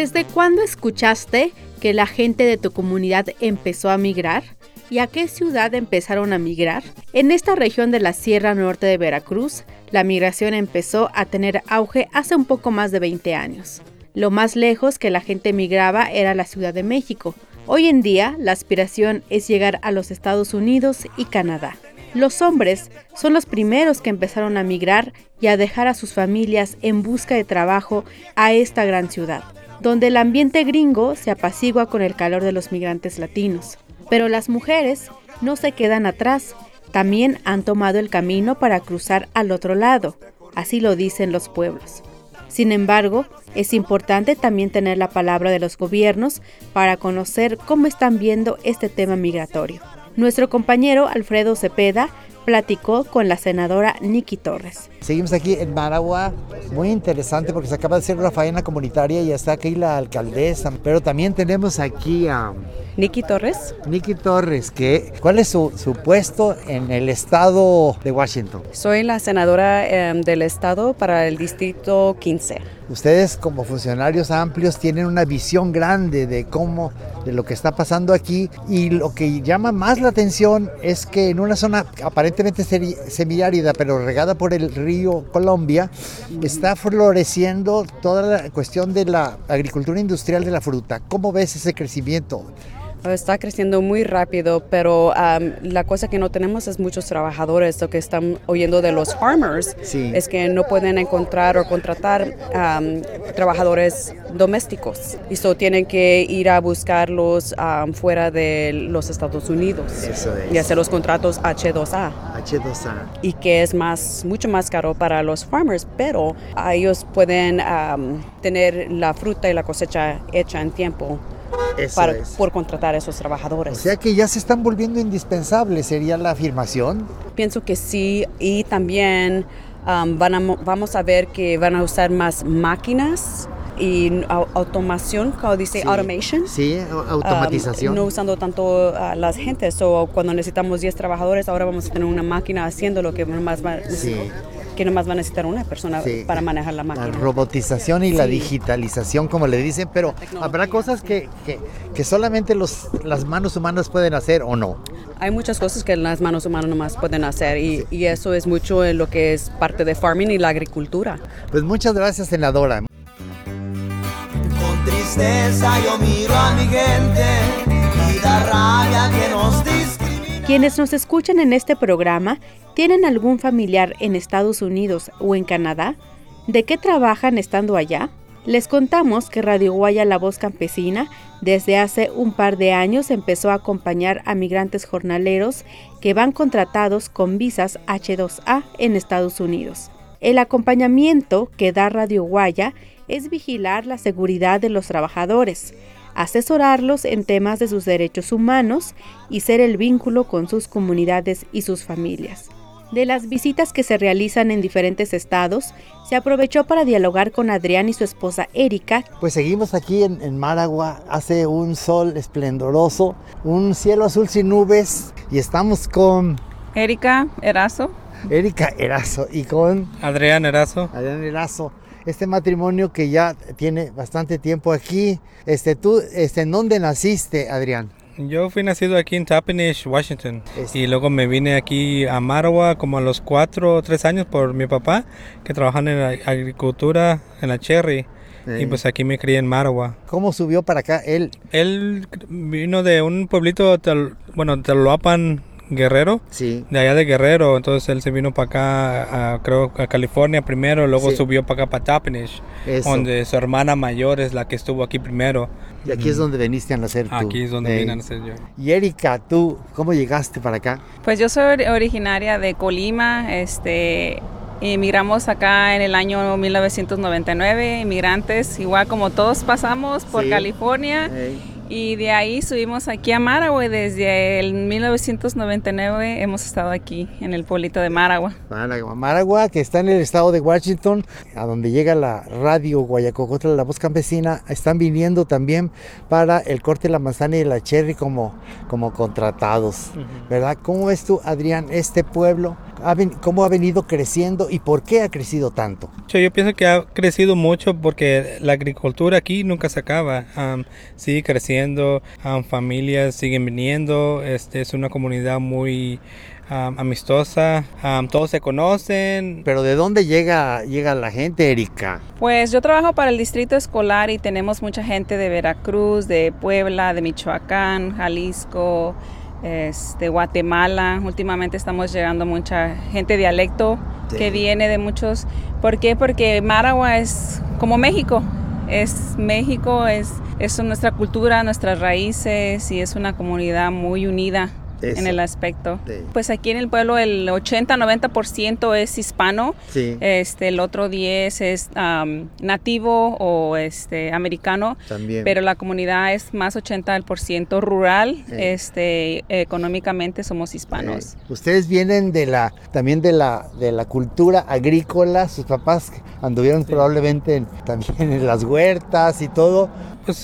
¿Desde cuándo escuchaste que la gente de tu comunidad empezó a migrar? ¿Y a qué ciudad empezaron a migrar? En esta región de la Sierra Norte de Veracruz, la migración empezó a tener auge hace un poco más de 20 años. Lo más lejos que la gente migraba era la Ciudad de México. Hoy en día, la aspiración es llegar a los Estados Unidos y Canadá. Los hombres son los primeros que empezaron a migrar y a dejar a sus familias en busca de trabajo a esta gran ciudad, donde el ambiente gringo se apacigua con el calor de los migrantes latinos. Pero las mujeres no se quedan atrás, también han tomado el camino para cruzar al otro lado, así lo dicen los pueblos. Sin embargo, es importante también tener la palabra de los gobiernos para conocer cómo están viendo este tema migratorio. Nuestro compañero Alfredo Cepeda platicó con la senadora Nikki Torres. Seguimos aquí en Maragua, muy interesante porque se acaba de hacer una faena comunitaria y está aquí la alcaldesa, pero también tenemos aquí a Nikki Torres. Nikki Torres, ¿cuál es su puesto en el estado de Washington? Soy la senadora del estado para el distrito 15. Ustedes como funcionarios amplios tienen una visión grande de lo que está pasando aquí, y lo que llama más la atención es que en una zona aparentemente semiárida pero regada por el río Columbia está floreciendo toda la cuestión de la agricultura industrial de la fruta. ¿Cómo ves ese crecimiento? Está creciendo muy rápido, pero la cosa que no tenemos es muchos trabajadores. Lo que están oyendo de los farmers es que no pueden encontrar o contratar trabajadores domésticos. Y tienen que ir a buscarlos fuera de los Estados Unidos. Eso es. Y hacer los contratos H2A. Y que es mucho más caro para los farmers, pero ellos pueden tener la fruta y la cosecha hecha en tiempo. Por contratar a esos trabajadores. O sea que ya se están volviendo indispensables, ¿sería la afirmación? Pienso que sí, y también vamos a ver que van a usar más máquinas y automación, como dice automation. Sí, automatización. No usando tanto las gentes. Cuando necesitamos 10 trabajadores, ahora vamos a tener una máquina haciendo lo que nomás va a necesitar. Que nomás va a necesitar una persona para manejar la máquina. La robotización y la digitalización, como le dicen, pero habrá cosas que solamente las manos humanas pueden hacer, ¿o no? Hay muchas cosas que las manos humanas nomás pueden hacer, y eso es mucho en lo que es parte de farming y la agricultura. Pues muchas gracias, senadora. Con tristeza yo miro a mi gente y da rabia que nos discrimina. Quienes nos escuchan en este programa, ¿tienen algún familiar en Estados Unidos o en Canadá? ¿De qué trabajan estando allá? Les contamos que Radio Guaya La Voz Campesina desde hace un par de años empezó a acompañar a migrantes jornaleros que van contratados con visas H2A en Estados Unidos. El acompañamiento que da Radio Guaya es vigilar la seguridad de los trabajadores, asesorarlos en temas de sus derechos humanos y ser el vínculo con sus comunidades y sus familias. De las visitas que se realizan en diferentes estados, se aprovechó para dialogar con Adrián y su esposa Erika. Pues seguimos aquí en Maragua, hace un sol esplendoroso, un cielo azul sin nubes, y estamos con Erika Erazo y con Adrián Erazo. Este matrimonio que ya tiene bastante tiempo aquí. ¿Tú en dónde naciste, Adrián? Yo fui nacido aquí en Toppenish, Washington. Y luego me vine aquí a Maragua como a los 4 o 3 años por mi papá, que trabajaba en la agricultura en la Cherry. Y pues aquí me crié en Maragua. ¿Cómo subió para acá él? Él vino de un pueblito, Teloapan, Guerrero, de allá de Guerrero. Entonces él se vino para acá, creo a California primero, luego subió para acá, para Toppenish, donde su hermana mayor es la que estuvo aquí primero. Y aquí es donde viniste a nacer tú. Aquí es donde vine a nacer yo. Y Erika, ¿tú cómo llegaste para acá? Pues yo soy originaria de Colima, emigramos acá en el año 1999, inmigrantes, igual como todos pasamos por California. Y de ahí subimos aquí a Maragua y desde el 1999 hemos estado aquí en el pueblito de Maragua. Maragua, que está en el estado de Washington, a donde llega la radio Guayacocotla, la voz campesina. Están viniendo también para el corte de la manzana y de la cherry como contratados, ¿verdad? ¿Cómo ves tú, Adrián, este pueblo? ¿Cómo ha venido creciendo y por qué ha crecido tanto? Yo pienso que ha crecido mucho porque la agricultura aquí nunca se acaba, sigue creciendo, familias siguen viniendo, es una comunidad muy amistosa, todos se conocen. ¿Pero de dónde llega la gente, Erika? Pues yo trabajo para el distrito escolar y tenemos mucha gente de Veracruz, de Puebla, de Michoacán, Jalisco, de Guatemala. Últimamente estamos llegando mucha gente de dialecto que viene de muchos. ¿Por qué? Porque Maragua es como México. Es nuestra cultura, nuestras raíces y es una comunidad muy unida. Eso. En el aspecto. Sí. Pues aquí en el pueblo el 80-90% es hispano, sí. El otro 10 es nativo o americano, también. Pero la comunidad es más 80% rural, económicamente somos hispanos. Ustedes vienen también de la cultura agrícola, sus papás anduvieron probablemente también en las huertas y todo. Pues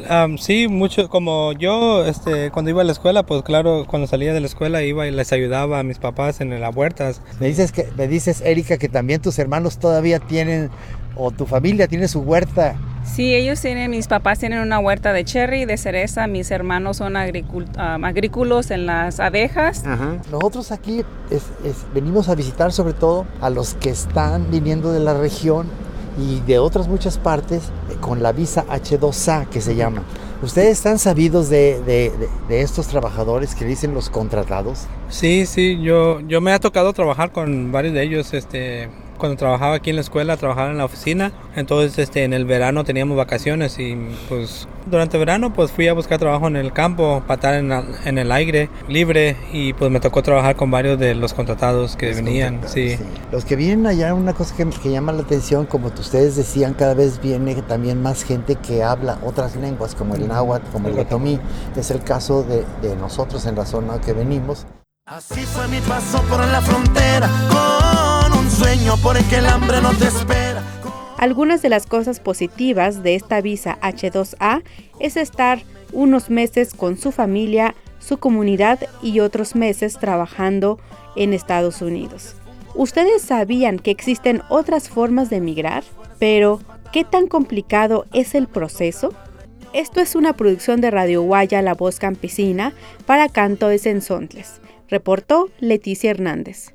sí, mucho, como yo cuando iba a la escuela, pues claro, cuando salía de la escuela iba y les ayudaba a mis papás en las huertas. Me dices, Erika, que también tus hermanos todavía tienen, o tu familia tiene su huerta. Sí, mis papás tienen una huerta de cherry, de cereza, mis hermanos son agrícolas en las abejas. Ajá. Nosotros aquí venimos a visitar sobre todo a los que están viniendo de la región y de otras muchas partes con la visa H2A que se llama. ¿Ustedes están sabidos de estos trabajadores que dicen los contratados? Sí, yo me ha tocado trabajar con varios de ellos, cuando trabajaba aquí en la escuela, trabajaba en la oficina, entonces en el verano teníamos vacaciones y pues durante el verano pues fui a buscar trabajo en el campo para estar en el aire libre y pues me tocó trabajar con varios de los contratados que venían. Sí. Los que vienen allá, una cosa que llama la atención, como ustedes decían, cada vez viene también más gente que habla otras lenguas como el náhuatl, como el otomí. Es el caso de nosotros en la zona que venimos. Así fue mi paso por la frontera, con un sueño por el que el hambre no te espera. Algunas de las cosas positivas de esta visa H2A es estar unos meses con su familia, su comunidad y otros meses trabajando en Estados Unidos. ¿Ustedes sabían que existen otras formas de emigrar? Pero, ¿qué tan complicado es el proceso? Esto es una producción de Radio Guaya, La Voz Campesina, para Canto de Sensontles. Reportó Leticia Hernández.